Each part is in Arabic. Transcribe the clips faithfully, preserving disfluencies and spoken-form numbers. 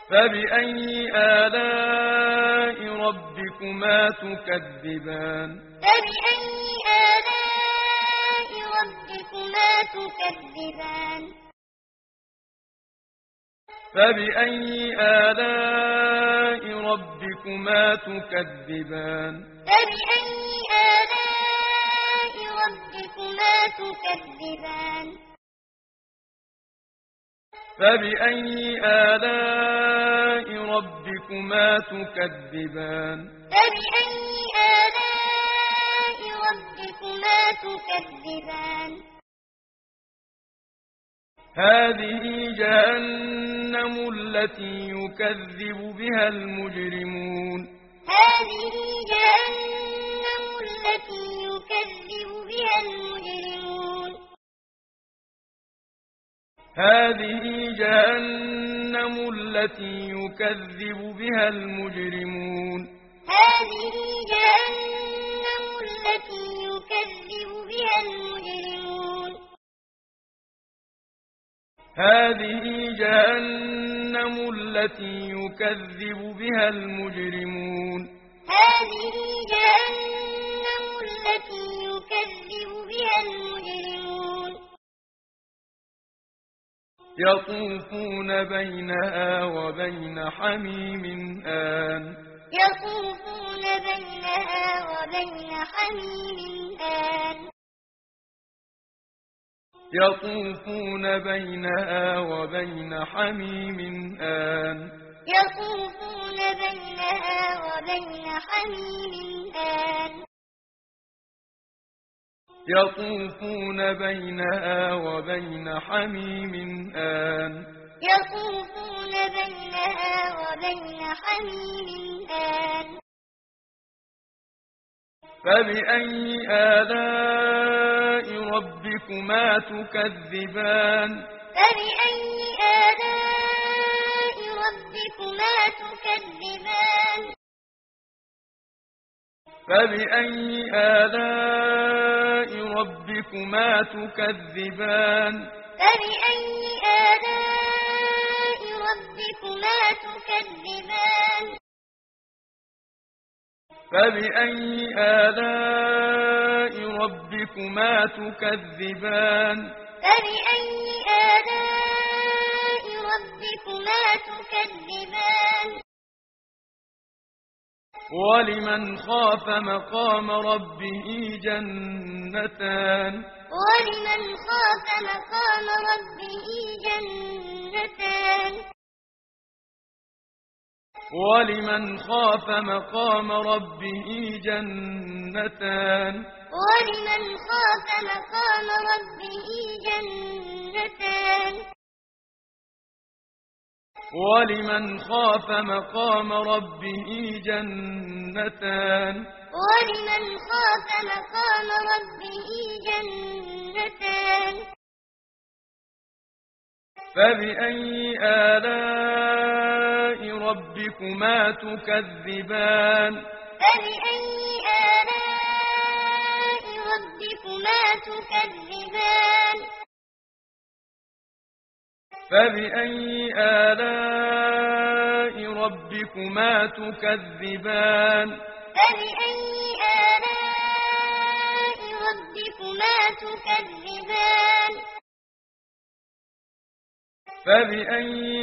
فبأي آلاء ربكما تكذبان فبأي آلاء ربكما تكذبان فبأي آلاء ربكما تكذبان فبأي آلاء ربكما تكذبان فبأي آلاء ربكما تكذبان فبأي آلاء ربكما تكذبان هذه جهنم التي يكذب بها المجرمون هذه جهنم التي يكذب بها المجرمون هذه جهنم التي يكذب بها المجرمون هذه جهنم التي يكذب بها المجرمون هذه جهنم التي يكذب بها المجرمون هذه جهنم التي يكذب بها المجرمون يطوفون بينها وبين حميم آن يطوفون بينها وبين حميم آن يطوفون بينها وبين حميم آن يطوفون بينها وبين حميم آن يطوفون بينها وبين حميم آن يطوفون بينها وبين حميم آن فبأي آلاء ربكما تكذبان فبأي آلاء ربكما تكذبان فبأي آلاء ربكما تكذبان فبأي آلاء ربكما تكذبان فبأي آلاء ربكما تكذبان فبأي آلاء ربكما تكذبان ولمن خاف مقام ربه جنتان ولمن خاف مقام ربه جنتان ولمن خاف مقام ربه جنتان ولمن خاف مقام ربه جنتان ولمن خاف مقام ربه جنتان ولمن خاف مقام ربه جنتان فبأي آلاء ربكما تكذبان فبأي آلاء ربكما تكذبان فبأي آلاء ربكما تكذبان فبأي آلاء ربكما تكذبان فبأي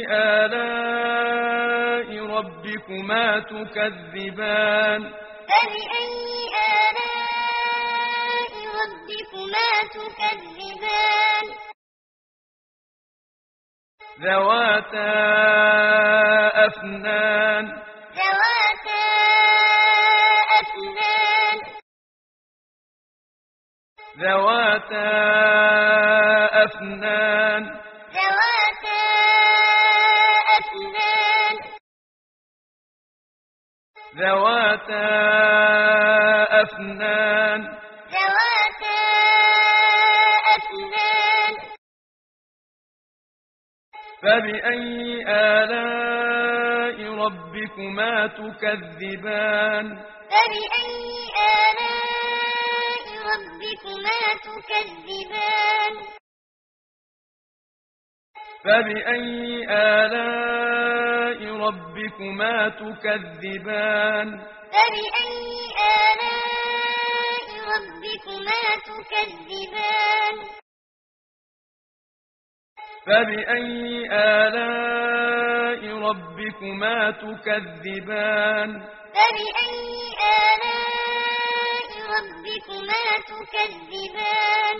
آلاء ربكما تكذبان فبأي آلاء ربكما تكذبان ذواتا أفنان ذواتا أفنان ذواتا أفنان ذواتا أفنان ذواتا أفنان ذواتا أفنان فبأي آلاء ربكما تكذبان فبأي آلاء ربكما تكذبان فبأي آلاء ربكما تكذبان فبأي آلاء ربكما تكذبان فبأي آلاء ربكما تكذبان فبأي آلاء ربكما تكذبان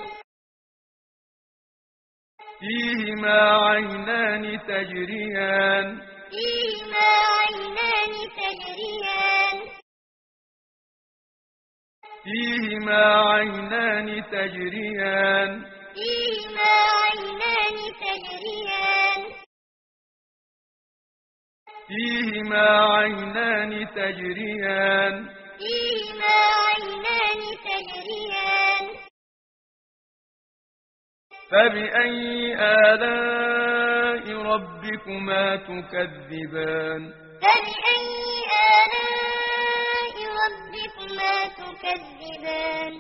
فيهما عينان تجريان فيهما عينان تجريان فيهما عينان تجريان فيهما عينان تجريان فيهما عينان تجريان فيهما عينان تجريان فبأي آلاء ربكما تكذبان فبأي آلاء ربكما تكذبان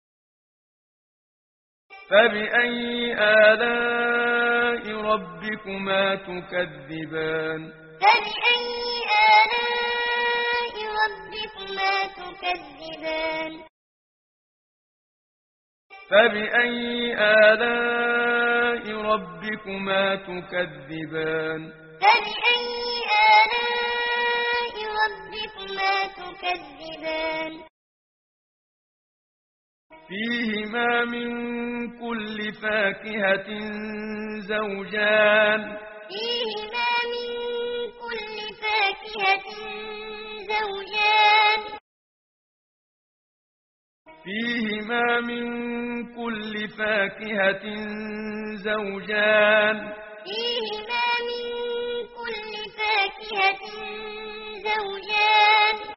فبأي آلاء ربكما تكذبان فبأي آلاء ربكما تكذبان فبأي آلاء ربكما تكذبان فبأي آلاء ربكما تكذبان فيهما من كل فاكهة زوجان فيهما من كل فاكهة زوجان فيهما من كل فاكهة زوجان فيهما من كل فاكهة زوجان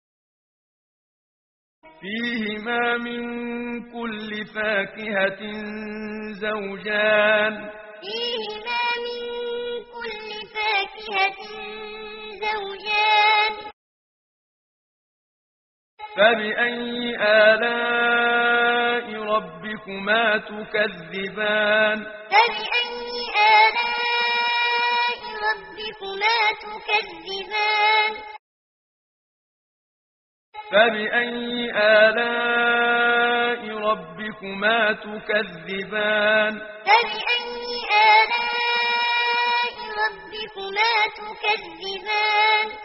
فيهما من كل فاكهة زوجان فيهما من كل فاكهة زوجان فبأي آلاء ربكما تكذبان فبأي آلاء ربكما تكذبان فبأي آلاء ربكما تكذبان فبأي آلاء ربكما تكذبان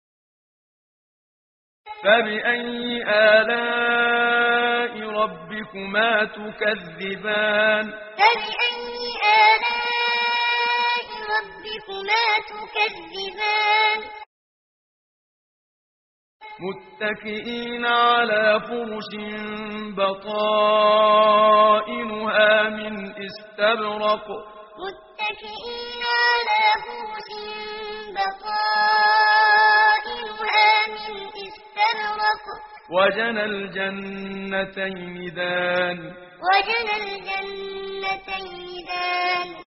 فبأي آلاء ربكما تكذبان فبأي آلاء ربكما تكذبان متكئين على فرش بطائنها من استبرق متكئين على فرش بطائنها من استبرق وجنى الجنتين دان وجنى الجنتين دان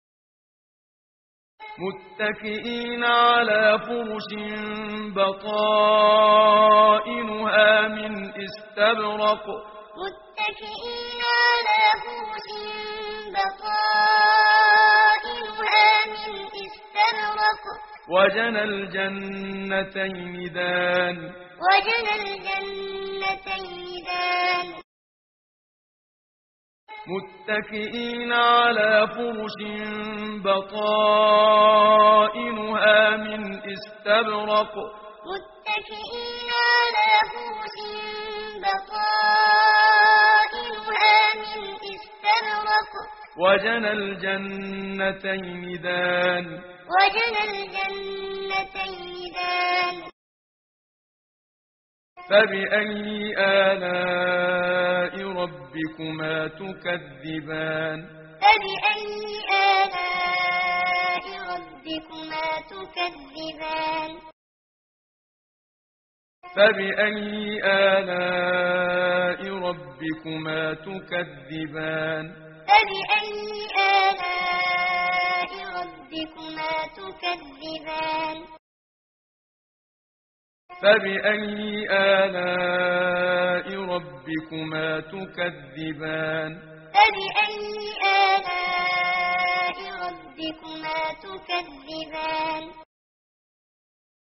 متكئين على فرش بطائنها من استبرق متكئين على فرش بطائنها من استبرق وجنى الجنتين دان وجنى الجنتين دان متكئين على فرش بطائنها من استبرق متكئين على فرش بطائنها من استبرق وجنى الجنتين دان وجنى الجنتين دان فبأي آلاء ربكما تكذبان فبأي آلاء ربكما تكذبان فبأي آلاء ربكما تكذبان فبأي آلاء ربكما تكذبان فبأي آلاء ربكما تكذبان فبأي آلاء ربكما تكذبان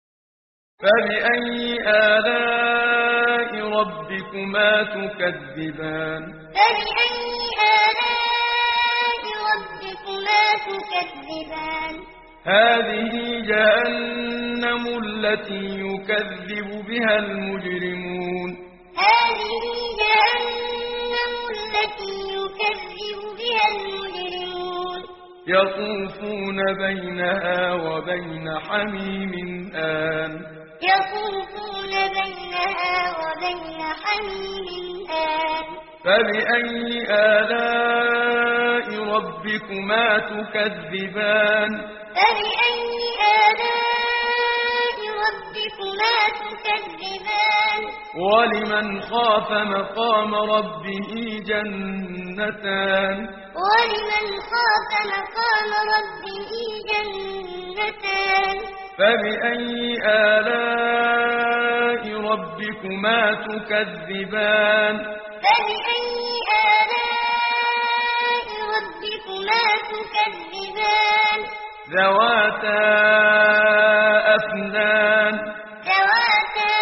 فبأي آلاء ربكما تكذبان فبأي آلاء ربكما تكذبان هذه جهنم التي يكذب بها المجرمون هذه جهنم التي يكذب بها المجرمون يطوفون بينها وبين حميم آن يطوفون بينها وبين حميم آن فبأي آلاء ربكما تكذبان فبأي آلاء ربكما تكذبان ولمن خاف مقام ربه جنتان ولمن خاف مقام ربه جنتان فبأي آلاء ربكما تكذبان فبأي آلاء ربكما تكذبان ذواتا أفنان ذواتا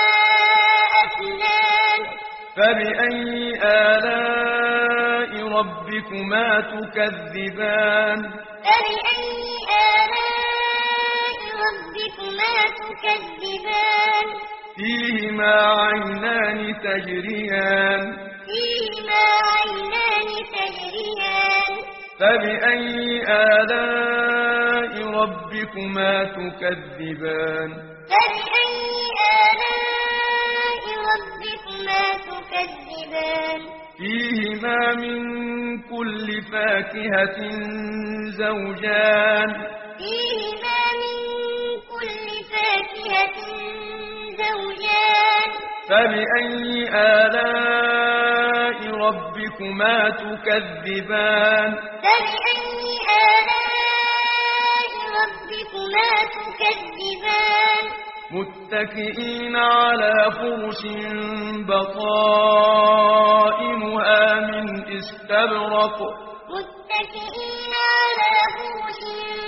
أفنان فبأي آلاء ربكما تكذبان فبأي آلاء ربكما تكذبان فيهما عينان تجريان فيهما عينان تجريان فبأي آلاء ربكما تكذبان فبأي آلاء ربكما تكذبان فيهما من كل فاكهة زوجان فيهما من كل فاكهة زوجان فبأي آلاء ربكما تكذبان فبأي آلاء ربكما تكذبان متكئين على فرش بطائنها من استبرق متكئين على فرش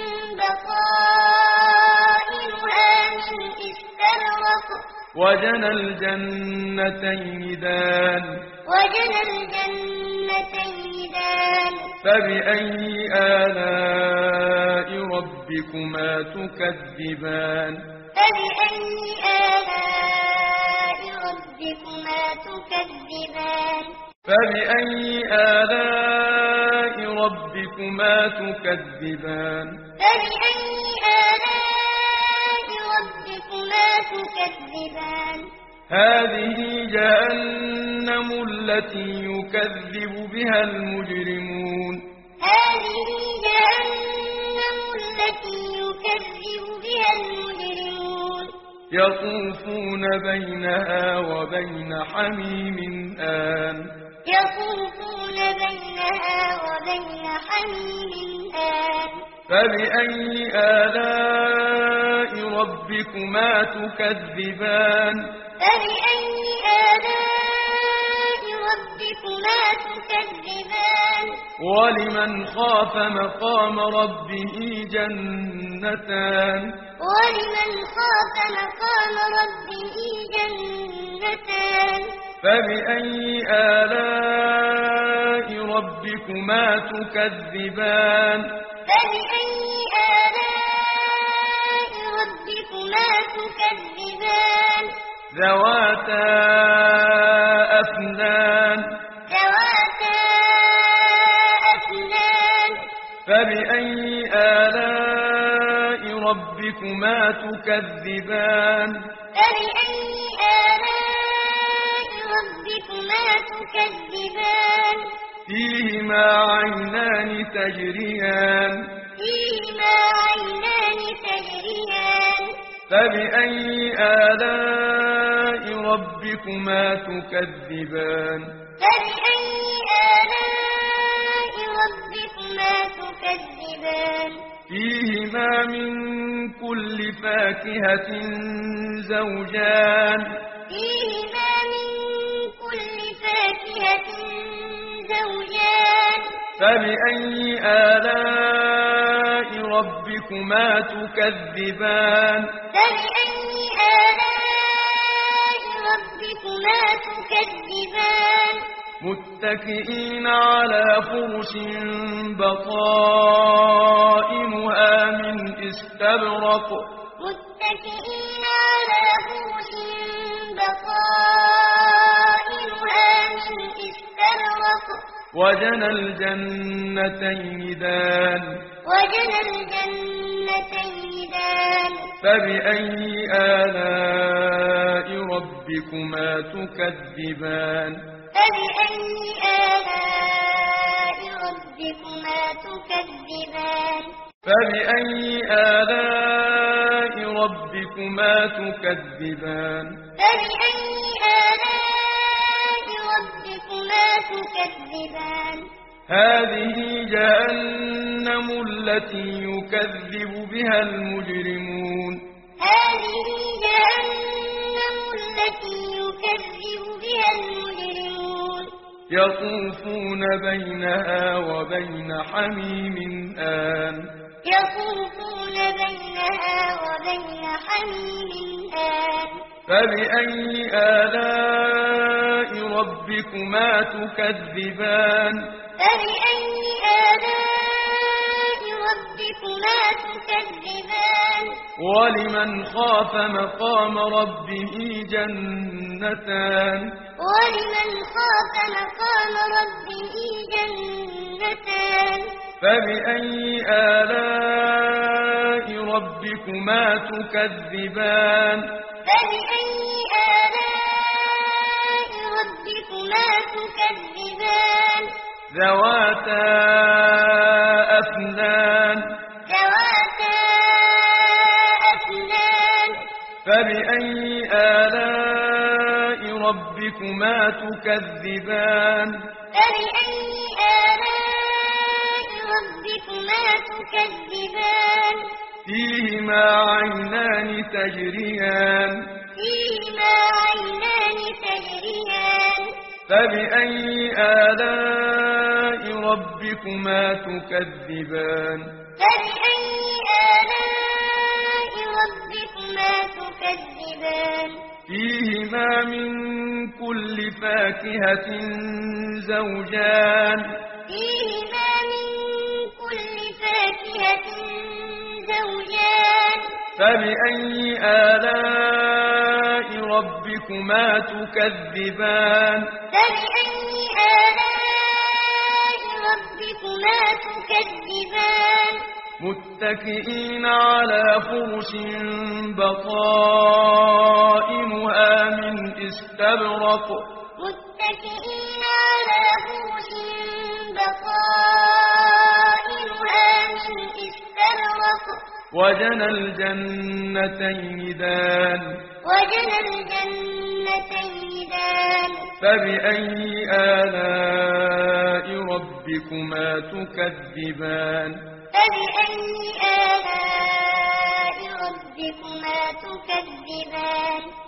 بطائنها من استبرق وجنى الجنتين دان وجنى الجنتين دان فبأي آلاء ربكما تكذبان فبأي آلاء ربكما تكذبان فبأي آلاء ربكما تكذبان فبأي آلاء ربكما تكذبان هذه جهنم التي يكذب بها المجرمون هذه جهنم التي يكذب بها المجرمون يطوفون بينها وبين حميم آن يطوفون بينها وبين حميم آن فبأي آلاء ربكما تكذبان فبأي آلاء ربكما تكذبان ولمن خاف مقام ربه جنتان ولمن خاف مقام ربه جنتان فبأي آلاء ربكما تكذبان فبأي آلاء ربكما تكذبان ذواتا أفنان ذواتا أفنان فبأي آلاء ربكما تكذبان فبأي آلاء ربكما تكذبان فيهما عينان تجريان فيهما عينان تجريان فبأي آلاء ربكما تكذبان فبأي آلاء ربكما تكذبان فيهما من كل فاكهة زوجان فيهما من كل فاكهة زوجان فبأي آلاء ربكما تكذبان فبأي آلاء ربكما تكذبان متكئين على فرش بطائنها من استبرق متكئين على فرش بطائنها من استبرق وجنى الجنتين دان وجنى الجنتين دان فبأي آلاء ربكما تكذبان فبأي آلاء ربكما تكذبان فبأي آلاء ربكما تكذبان فبأي آلاء ربكما تكذبان هذه جهنم التي يكذب بها المجرمون هذه جهنم التي يكذب بها المجرمون يطوفون بينها وبين حميم آن يطوفون بينها وبين حميم آن فبأي آلاء ربكما تكذبان فبأي آلاء ربكما تكذبان ولمن خاف مقام ربه جنتان ولمن خاف مقام ربه جنتان فبأي آلاء ربكما تكذبان فبأي آلاء ربكما تكذبان ذواتا أفنان ذواتا أفنان فبأي آلاء ربكما تكذبان فبأي آلاء ربكما تكذبان فيهما عينان تجريان فيهما عينان تجريان فبأي آلاء ربكما تكذبان فبأي آلاء ربكما تكذبان فيهما من كل فاكهة زوجان فيهما من كل فاكهة زوجان فبأي آلاء ربكما تكذبان فبأي آلاء ربكما تكذبان متكئين على فرش بطائنها من استبرق متكئين على فرش بطائنها من استبرق وجنى الجنتين دان وجنى الجنتين دان فبأي آلاء ربكما تكذبان فبأي آلاء ربكما تكذبان